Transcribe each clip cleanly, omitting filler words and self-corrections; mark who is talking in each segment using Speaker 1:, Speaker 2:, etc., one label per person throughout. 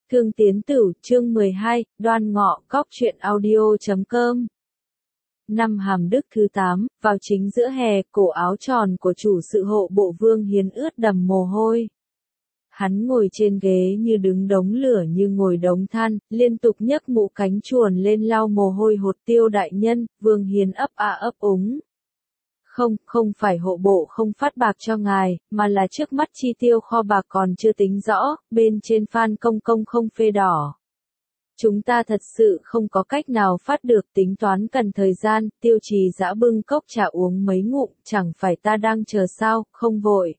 Speaker 1: Thương Tiến Tửu, chương 12, Đoan Ngọ, Cóc truyện audio.com. Năm Hàm Đức thứ 8, vào chính giữa hè, cổ áo tròn của chủ sự hộ bộ Vương Hiến ướt đầm mồ hôi. Hắn ngồi trên ghế như đứng đống lửa như ngồi đống than, liên tục nhấc mũ cánh chuồn lên lau mồ hôi hột Tiêu đại nhân. Vương Hiến ấp a ấp úng. Không phải hộ bộ không phát bạc cho ngài, mà là trước mắt chi tiêu kho bạc còn chưa tính rõ, bên trên Phan Công Công không phê đỏ. Chúng ta thật sự không có cách nào phát được, tính toán cần thời gian. Tiêu Trì Dã bưng cốc trà uống mấy ngụm, chẳng phải ta đang chờ sao, không vội.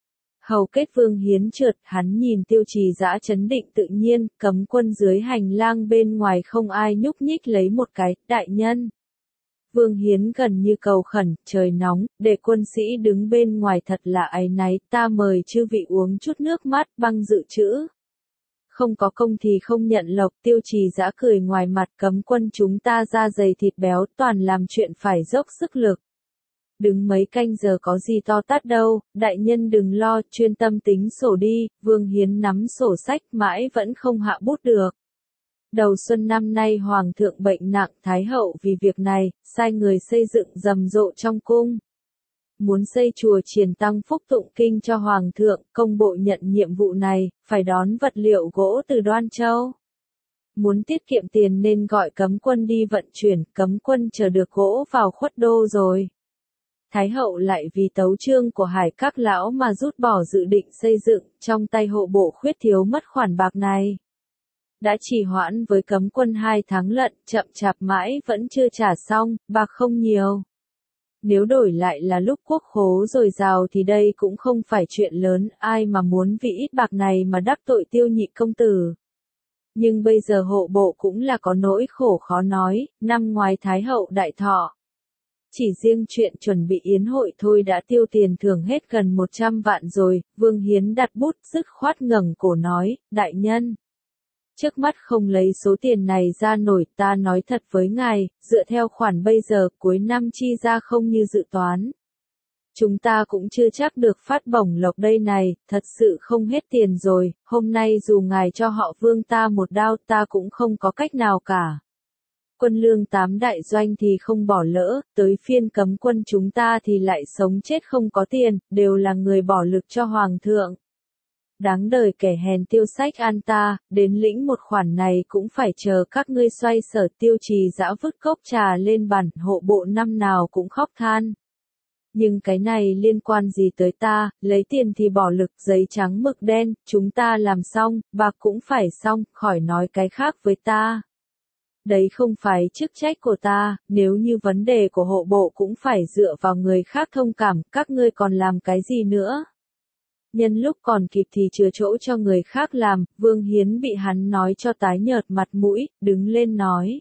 Speaker 1: Hầu kết Vương Hiến trượt, hắn nhìn Tiêu Trì Dã trấn định tự nhiên, cấm quân dưới hành lang bên ngoài không ai nhúc nhích lấy một cái, đại nhân. Vương Hiến gần như cầu khẩn, trời nóng, để quân sĩ đứng bên ngoài thật là áy náy, ta mời chư vị uống chút nước mát, băng dự trữ. Không có công thì không nhận lộc. Tiêu Trì Dã cười ngoài mặt, cấm quân chúng ta da dày thịt béo, toàn làm chuyện phải dốc sức lực. Đứng mấy canh giờ có gì to tát đâu, đại nhân đừng lo, chuyên tâm tính sổ đi. Vương Hiến nắm sổ sách mãi vẫn không hạ bút được. Đầu xuân năm nay Hoàng thượng bệnh nặng, Thái hậu vì việc này, sai người xây dựng rầm rộ trong cung. Muốn xây chùa Triền Tăng Phúc tụng kinh cho Hoàng thượng, công bộ nhận nhiệm vụ này, phải đón vật liệu gỗ từ Đoan Châu. Muốn tiết kiệm tiền nên gọi cấm quân đi vận chuyển, cấm quân chờ được gỗ vào Khuất Đô rồi. Thái hậu lại vì tấu chương của Hải các lão mà rút bỏ dự định xây dựng, trong tay hộ bộ khuyết thiếu mất khoản bạc này. Đã trì hoãn với cấm quân 2 tháng lận, chậm chạp mãi vẫn chưa trả xong, bạc không nhiều. Nếu đổi lại là lúc quốc khố dồi dào thì đây cũng không phải chuyện lớn, ai mà muốn vì ít bạc này mà đắc tội Tiêu nhị công tử. Nhưng bây giờ hộ bộ cũng là có nỗi khổ khó nói, năm ngoái Thái hậu đại thọ. Chỉ riêng chuyện chuẩn bị yến hội thôi đã tiêu tiền thưởng hết gần 100 vạn rồi. Vương Hiến đặt bút dứt khoát ngẩng cổ nói, đại nhân. Trước mắt không lấy số tiền này ra nổi, ta nói thật với ngài, dựa theo khoản bây giờ, cuối năm chi ra không như dự toán. Chúng ta cũng chưa chắc được phát bổng lộc đây này, thật sự không hết tiền rồi, hôm nay dù ngài cho họ Vương ta một đao ta cũng không có cách nào cả. Quân lương 8 đại doanh thì không bỏ lỡ, tới phiên cấm quân chúng ta thì lại sống chết không có tiền, đều là người bỏ lực cho Hoàng thượng. Đáng đời kẻ hèn tiêu sách an ta, đến lĩnh một khoản này cũng phải chờ các ngươi xoay sở. Tiêu Trì Dã vứt cốc trà lên bàn, hộ bộ năm nào cũng khóc than. Nhưng cái này liên quan gì tới ta, lấy tiền thì bỏ lực, giấy trắng mực đen, chúng ta làm xong, bạc cũng phải xong, khỏi nói cái khác với ta. Đấy không phải chức trách của ta, nếu như vấn đề của hộ bộ cũng phải dựa vào người khác thông cảm, các ngươi còn làm cái gì nữa? Nhân lúc còn kịp thì chừa chỗ cho người khác làm. Vương Hiến bị hắn nói cho tái nhợt mặt mũi, đứng lên nói.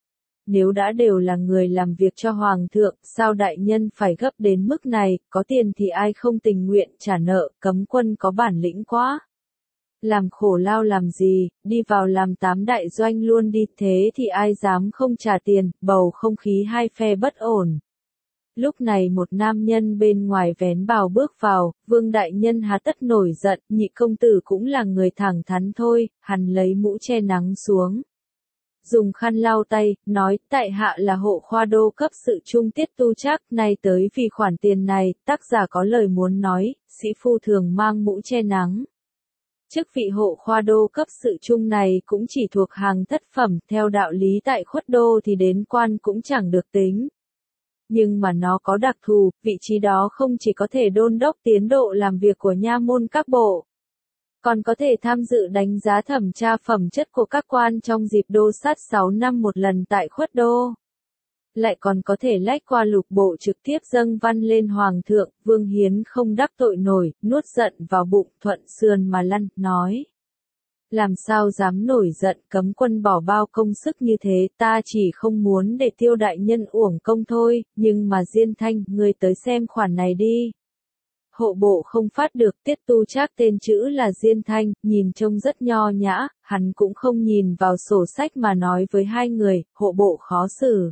Speaker 1: Nếu đã đều là người làm việc cho Hoàng thượng, sao đại nhân phải gấp đến mức này, có tiền thì ai không tình nguyện trả nợ, cấm quân có bản lĩnh quá. Làm khổ lao làm gì, đi vào làm 8 đại doanh luôn đi, thế thì ai dám không trả tiền, bầu không khí hai phe bất ổn. Lúc này một nam nhân bên ngoài vén bào bước vào, Vương đại nhân há tất nổi giận, nhị công tử cũng là người thẳng thắn thôi, hắn lấy mũ che nắng xuống. Dùng khăn lau tay, nói, tại hạ là hộ khoa đô cấp sự trung Tiết Tu Trác, nay tới vì khoản tiền này, tác giả có lời muốn nói, sĩ phu thường mang mũ che nắng. Chức vị hộ khoa đô cấp sự trung này cũng chỉ thuộc hàng thất phẩm, theo đạo lý tại Khuất Đô thì đến quan cũng chẳng được tính. Nhưng mà nó có đặc thù, vị trí đó không chỉ có thể đôn đốc tiến độ làm việc của nha môn các bộ, còn có thể tham dự đánh giá thẩm tra phẩm chất của các quan trong dịp đô sát 6 năm một lần tại Khuất Đô. Lại còn có thể lách qua lục bộ trực tiếp dâng văn lên Hoàng thượng. Vương Hiến không đắc tội nổi, nuốt giận vào bụng, thuận sườn mà lăn, nói. Làm sao dám nổi giận, cấm quân bỏ bao công sức như thế, ta chỉ không muốn để Tiêu đại nhân uổng công thôi, nhưng mà Diên Thanh, ngươi tới xem khoản này đi. Hộ bộ không phát được. Tiết Tu Trác tên chữ là Diên Thanh, nhìn trông rất nho nhã, hắn cũng không nhìn vào sổ sách mà nói với hai người, hộ bộ khó xử.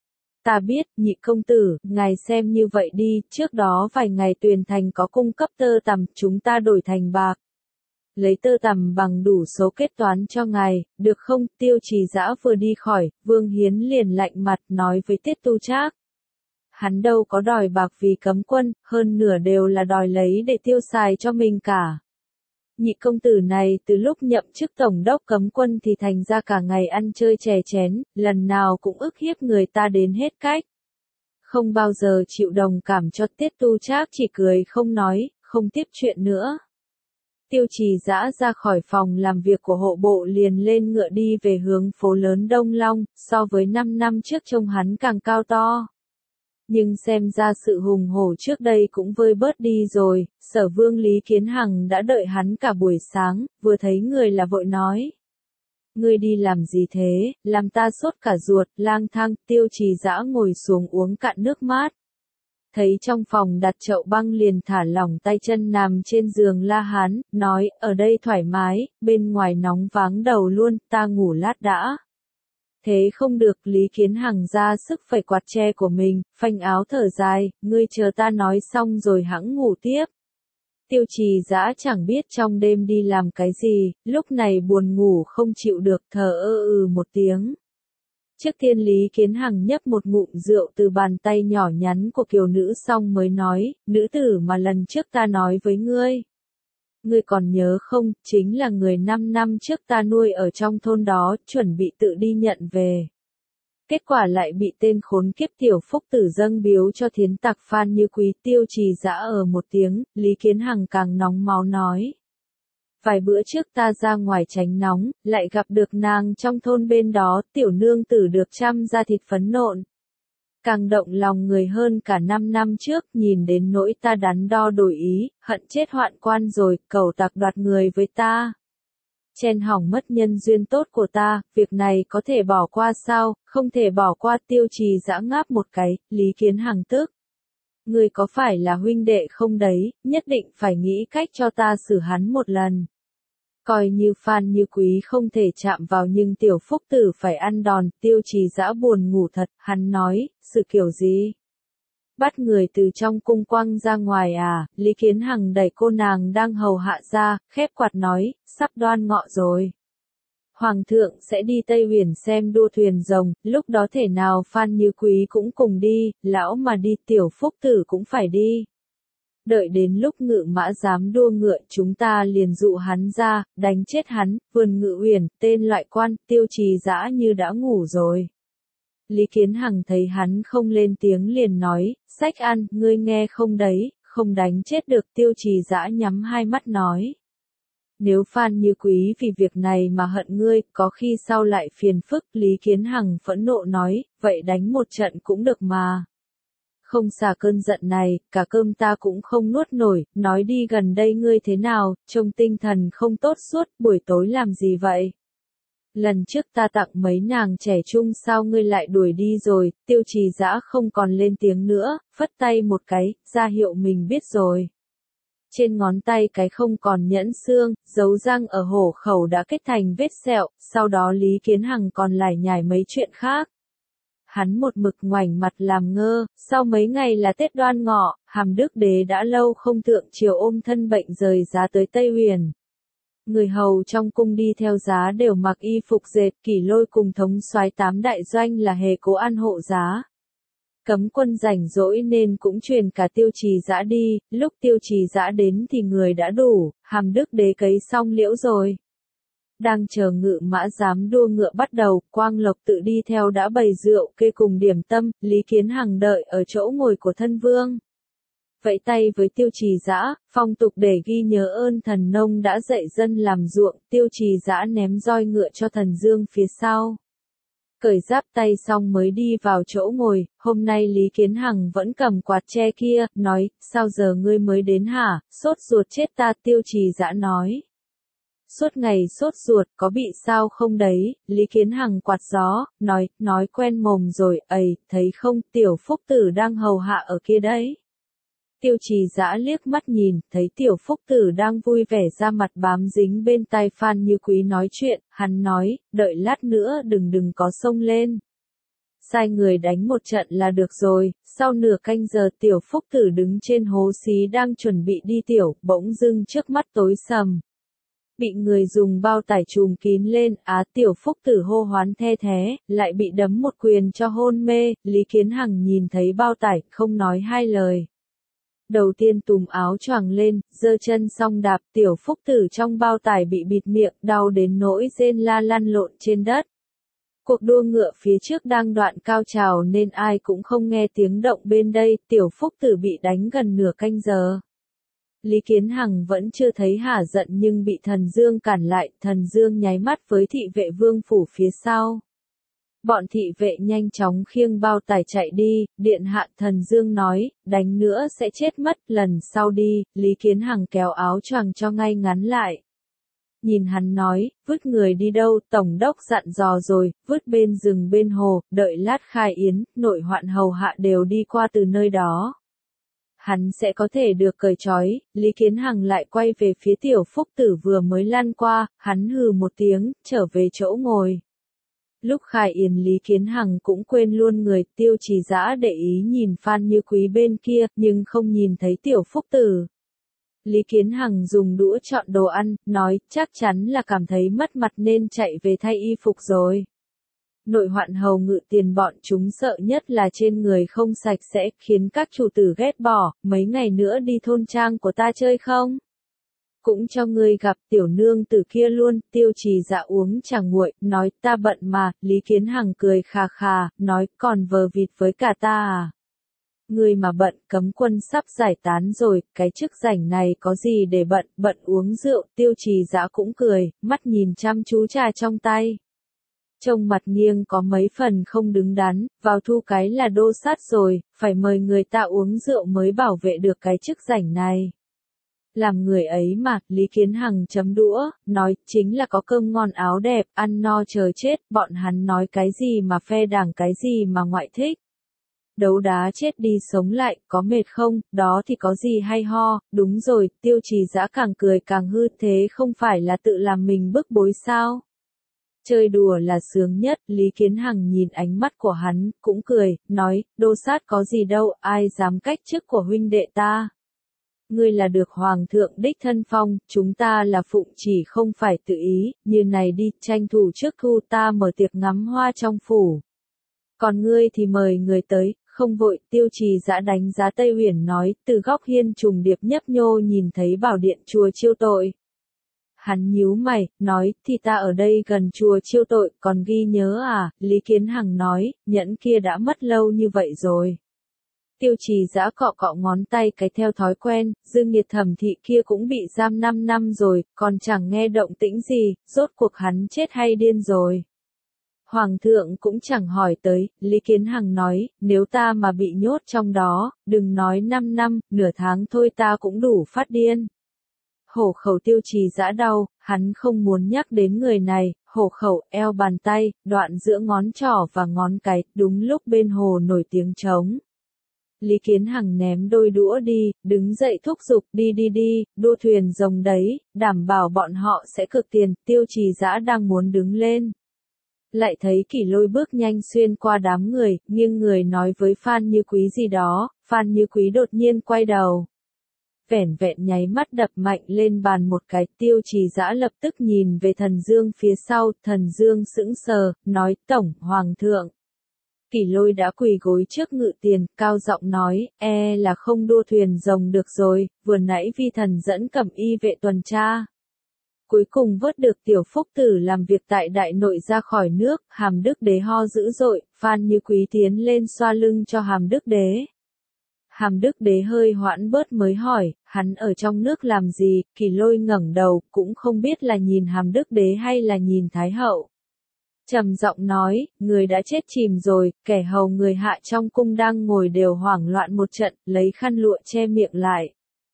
Speaker 1: Ta biết, nhị công tử, ngài xem như vậy đi, trước đó vài ngày Tuyền Thành có cung cấp tơ tằm, chúng ta đổi thành bạc. Lấy tơ tằm bằng đủ số kết toán cho ngài, được không? Tiêu Trì Dã vừa đi khỏi, Vương Hiến liền lạnh mặt nói với Tiết Tu Trác. Hắn đâu có đòi bạc vì cấm quân, hơn nửa đều là đòi lấy để tiêu xài cho mình cả. Nhị công tử này từ lúc nhậm chức tổng đốc cấm quân thì thành ra cả ngày ăn chơi chè chén, lần nào cũng ức hiếp người ta đến hết cách. Không bao giờ chịu đồng cảm cho Tiết Tu Trác chỉ cười không nói, không tiếp chuyện nữa. Tiêu Trì Dã ra khỏi phòng làm việc của hộ bộ liền lên ngựa đi về hướng phố lớn Đông Long, so với 5 năm trước trông hắn càng cao to. Nhưng xem ra sự hùng hổ trước đây cũng vơi bớt đi rồi, Sở Vương Lý Kiến Hằng đã đợi hắn cả buổi sáng, vừa thấy người là vội nói. Ngươi đi làm gì thế, làm ta sốt cả ruột, lang thang. Tiêu Trì Dã ngồi xuống uống cạn nước mát. Thấy trong phòng đặt chậu băng liền thả lỏng tay chân nằm trên giường La Hán, nói, ở đây thoải mái, bên ngoài nóng váng đầu luôn, ta ngủ lát đã. Thế không được, Lý Kiến Hằng ra sức phải quạt che của mình, phanh áo thở dài, ngươi chờ ta nói xong rồi hẵng ngủ tiếp. Tiêu Trì Dã chẳng biết trong đêm đi làm cái gì, lúc này buồn ngủ không chịu được, thở một tiếng. Trước tiên Lý Kiến Hằng nhấp một ngụm rượu từ bàn tay nhỏ nhắn của kiều nữ xong mới nói, nữ tử mà lần trước ta nói với ngươi. Ngươi còn nhớ không, chính là người 5 năm trước ta nuôi ở trong thôn đó, chuẩn bị tự đi nhận về. Kết quả lại bị tên khốn kiếp Tiểu Phúc Tử dâng biếu cho thiến tặc Phan Như Quý. Tiêu Trì Dã ở một tiếng, Lý Kiến Hằng càng nóng máu nói. Vài bữa trước ta ra ngoài tránh nóng, lại gặp được nàng trong thôn bên đó, tiểu nương tử được chăm ra thịt phấn nộn. Càng động lòng người hơn cả 5 năm trước, nhìn đến nỗi ta đắn đo đổi ý, hận chết hoạn quan rồi, cầu tặc đoạt người với ta. Chen hỏng mất nhân duyên tốt của ta, việc này có thể bỏ qua sao, không thể bỏ qua. Tiêu Trì Dã ngáp một cái, Lý Kiến Hằng tức. Ngươi có phải là huynh đệ không đấy, nhất định phải nghĩ cách cho ta xử hắn một lần. Coi như Phan Như Quý không thể chạm vào nhưng Tiểu Phúc Tử phải ăn đòn. Tiêu Trì Dã buồn ngủ thật, hắn nói, sự kiểu gì? Bắt người từ trong cung quăng ra ngoài à? Lý Kiến Hằng đẩy cô nàng đang hầu hạ ra, khép quạt nói, sắp đoan ngọ rồi. Hoàng thượng sẽ đi Tây Huyền xem đua thuyền rồng, lúc đó thể nào Phan Như Quý cũng cùng đi, lão mà đi Tiểu Phúc Tử cũng phải đi. Đợi đến lúc Ngự Mã dám đua ngựa chúng ta liền dụ hắn ra, đánh chết hắn. Vườn Ngự Uyển, tên loại quan. Tiêu Trì Dã như đã ngủ rồi. Lý Kiến Hằng thấy hắn không lên tiếng liền nói, sách ăn, ngươi nghe không đấy, không đánh chết được. Tiêu Trì Dã nhắm hai mắt nói. Nếu Phan Như Quý vì việc này mà hận ngươi, có khi sau lại phiền phức. Lý Kiến Hằng phẫn nộ nói, vậy đánh một trận cũng được mà. Không xả cơn giận này, cả cơm ta cũng không nuốt nổi, nói đi gần đây ngươi thế nào, trông tinh thần không tốt suốt, buổi tối làm gì vậy? Lần trước ta tặng mấy nàng trẻ trung sao ngươi lại đuổi đi rồi? Tiêu Trì Dã không còn lên tiếng nữa, phất tay một cái, ra hiệu mình biết rồi. Trên ngón tay cái không còn nhẫn xương, dấu răng ở hổ khẩu đã kết thành vết sẹo, sau đó Lý Kiến Hằng còn lải nhải mấy chuyện khác. Hắn một mực ngoảnh mặt làm ngơ, sau mấy ngày là Tết Đoan Ngọ, Hàm Đức Đế đã lâu không thượng triều ôm thân bệnh rời giá tới Tây Huyền. Người hầu trong cung đi theo giá đều mặc y phục dệt, Kỷ Lôi cùng thống soái 8 đại doanh là hề cố an hộ giá. Cấm quân rảnh rỗi nên cũng truyền cả Tiêu Trì Dã đi, lúc Tiêu Trì Dã đến thì người đã đủ, Hàm Đức Đế cấy xong liễu rồi. Đang chờ Ngự Mã dám đua ngựa bắt đầu, Quang Lộc tự đi theo đã bày rượu kê cùng điểm tâm, Lý Kiến Hằng đợi ở chỗ ngồi của thân vương. Vẫy tay với Tiêu Trì Dã, phong tục để ghi nhớ ơn thần nông đã dạy dân làm ruộng. Tiêu Trì Dã ném roi ngựa cho thần dương phía sau. Cởi giáp tay xong mới đi vào chỗ ngồi, hôm nay Lý Kiến Hằng vẫn cầm quạt tre kia, nói, sao giờ ngươi mới đến hả, sốt ruột chết ta. Tiêu Trì Dã nói. Suốt ngày sốt ruột, có bị sao không đấy? Lý Kiến Hằng quạt gió, nói quen mồm rồi, thấy không, Tiểu Phúc Tử đang hầu hạ ở kia đấy. Tiêu Trì Dã liếc mắt nhìn, thấy Tiểu Phúc Tử đang vui vẻ ra mặt bám dính bên tai Phan Như Quý nói chuyện, hắn nói, đợi lát nữa đừng có xông lên. Sai người đánh một trận là được rồi. Sau nửa canh giờ Tiểu Phúc Tử đứng trên hố xí đang chuẩn bị đi tiểu, bỗng dưng trước mắt tối sầm. Bị người dùng bao tải trùm kín lên, Tiểu Phúc Tử hô hoán the thé, lại bị đấm một quyền cho hôn mê, Lý Kiến Hằng nhìn thấy bao tải, không nói hai lời. Đầu tiên túm áo choàng lên, giơ chân xong đạp, Tiểu Phúc Tử trong bao tải bị bịt miệng, đau đến nỗi rên la lăn lộn trên đất. Cuộc đua ngựa phía trước đang đoạn cao trào nên ai cũng không nghe tiếng động bên đây, Tiểu Phúc Tử bị đánh gần nửa canh giờ. Lý Kiến Hằng vẫn chưa thấy hả giận nhưng bị Thần Dương cản lại, Thần Dương nháy mắt với thị vệ vương phủ phía sau. Bọn thị vệ nhanh chóng khiêng bao tải chạy đi, điện hạ Thần Dương nói, đánh nữa sẽ chết mất, lần sau đi, Lý Kiến Hằng kéo áo choàng cho ngay ngắn lại. Nhìn hắn nói, vứt người đi đâu, tổng đốc dặn dò rồi, vứt bên rừng bên hồ, đợi lát khai yến, nội hoạn hầu hạ đều đi qua từ nơi đó. Hắn sẽ có thể được cởi trói, Lý Kiến Hằng lại quay về phía Tiểu Phúc Tử vừa mới lăn qua, hắn hừ một tiếng, trở về chỗ ngồi. Lúc khai yến Lý Kiến Hằng cũng quên luôn người, Tiêu Trì Dã để ý nhìn Phan Như Quý bên kia, nhưng không nhìn thấy Tiểu Phúc Tử. Lý Kiến Hằng dùng đũa chọn đồ ăn, nói, chắc chắn là cảm thấy mất mặt nên chạy về thay y phục rồi. Nội hoạn hầu ngự tiền bọn chúng sợ nhất là trên người không sạch sẽ, khiến các chủ tử ghét bỏ, mấy ngày nữa đi thôn trang của ta chơi không? Cũng cho ngươi gặp tiểu nương tử kia luôn, Tiêu Trì Dã uống trà nguội, nói ta bận mà, Lý Kiến Hằng cười khà khà, nói còn vờ vịt với cả ta à? Ngươi mà bận, cấm quân sắp giải tán rồi, cái chức rảnh này có gì để bận, bận uống rượu, Tiêu Trì Dã cũng cười, mắt nhìn chăm chú trà trong tay. Trông mặt nghiêng có mấy phần không đứng đắn, vào thu cái là đô sát rồi, phải mời người ta uống rượu mới bảo vệ được cái chức rảnh này. Làm người ấy mà, Lý Kiến Hằng chấm đũa, nói, chính là có cơm ngon áo đẹp, ăn no chờ chết, bọn hắn nói cái gì mà phe đảng cái gì mà ngoại thích. Đấu đá chết đi sống lại, có mệt không, đó thì có gì hay ho, đúng rồi, Tiêu Trì Dã càng cười càng hư, thế không phải là tự làm mình bức bối sao? Chơi đùa là sướng nhất, Lý Kiến Hằng nhìn ánh mắt của hắn, cũng cười, nói, đô sát có gì đâu, ai dám cách chức của huynh đệ ta. Ngươi là được hoàng thượng đích thân phong, chúng ta là phụng chỉ không phải tự ý, như này đi, tranh thủ trước thu ta mở tiệc ngắm hoa trong phủ. Còn ngươi thì mời người tới, không vội, Tiêu Trì Dã đánh giá Tây Uyển nói, từ góc hiên trùng điệp nhấp nhô nhìn thấy bảo điện chùa Chiêu Tội. Hắn nhíu mày, nói, thì ta ở đây gần chùa Chiêu Tội, còn ghi nhớ à, Lý Kiến Hằng nói, nhẫn kia đã mất lâu như vậy rồi. Tiêu Trì Dã cọ cọ ngón tay cái theo thói quen, Dương Nghiệt Thẩm thị kia cũng bị giam 5 năm rồi, còn chẳng nghe động tĩnh gì, rốt cuộc hắn chết hay điên rồi. Hoàng thượng cũng chẳng hỏi tới, Lý Kiến Hằng nói, nếu ta mà bị nhốt trong đó, đừng nói 5 năm, nửa tháng thôi ta cũng đủ phát điên. Hổ khẩu Tiêu Trì Dã đau, hắn không muốn nhắc đến người này, hổ khẩu, eo bàn tay, đoạn giữa ngón trỏ và ngón cái, đúng lúc bên hồ nổi tiếng trống. Lý Kiến Hằng ném đôi đũa đi, đứng dậy thúc giục, đi đi đi, đua thuyền rồng đấy, đảm bảo bọn họ sẽ cực tiền, Tiêu Trì Dã đang muốn đứng lên. Lại thấy Kỷ Lôi bước nhanh xuyên qua đám người, nghiêng người nói với Phan Như Quý gì đó, Phan Như Quý đột nhiên quay đầu. Vẻn vẹn nháy mắt đập mạnh lên bàn một cái, Tiêu Trì Dã lập tức nhìn về Thần Dương phía sau, Thần Dương sững sờ, nói, Tổng, Hoàng thượng. Kỷ Lôi đã quỳ gối trước ngự tiền, cao giọng nói, là không đua thuyền rồng được rồi, vừa nãy vi thần dẫn cẩm y vệ tuần tra. Cuối cùng vớt được Tiểu Phúc Tử làm việc tại đại nội ra khỏi nước, Hàm Đức Đế ho dữ dội, Phan Như Quý tiến lên xoa lưng cho Hàm Đức Đế. Hàm Đức Đế hơi hoãn bớt mới hỏi, hắn ở trong nước làm gì, Kỷ Lôi ngẩng đầu, cũng không biết là nhìn Hàm Đức Đế hay là nhìn Thái Hậu. Trầm giọng nói, người đã chết chìm rồi, kẻ hầu người hạ trong cung đang ngồi đều hoảng loạn một trận, lấy khăn lụa che miệng lại.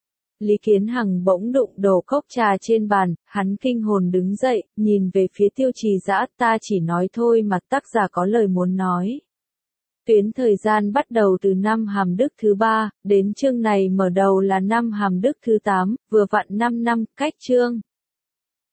Speaker 1: Lý Kiến Hằng bỗng đụng đổ cốc trà trên bàn, hắn kinh hồn đứng dậy, nhìn về phía Tiêu Trì Dã, ta chỉ nói thôi mà tác giả có lời muốn nói. Tuyến thời gian bắt đầu từ năm Hàm Đức thứ 3, đến chương này mở đầu là năm Hàm Đức thứ 8, vừa vặn 5 năm, cách chương.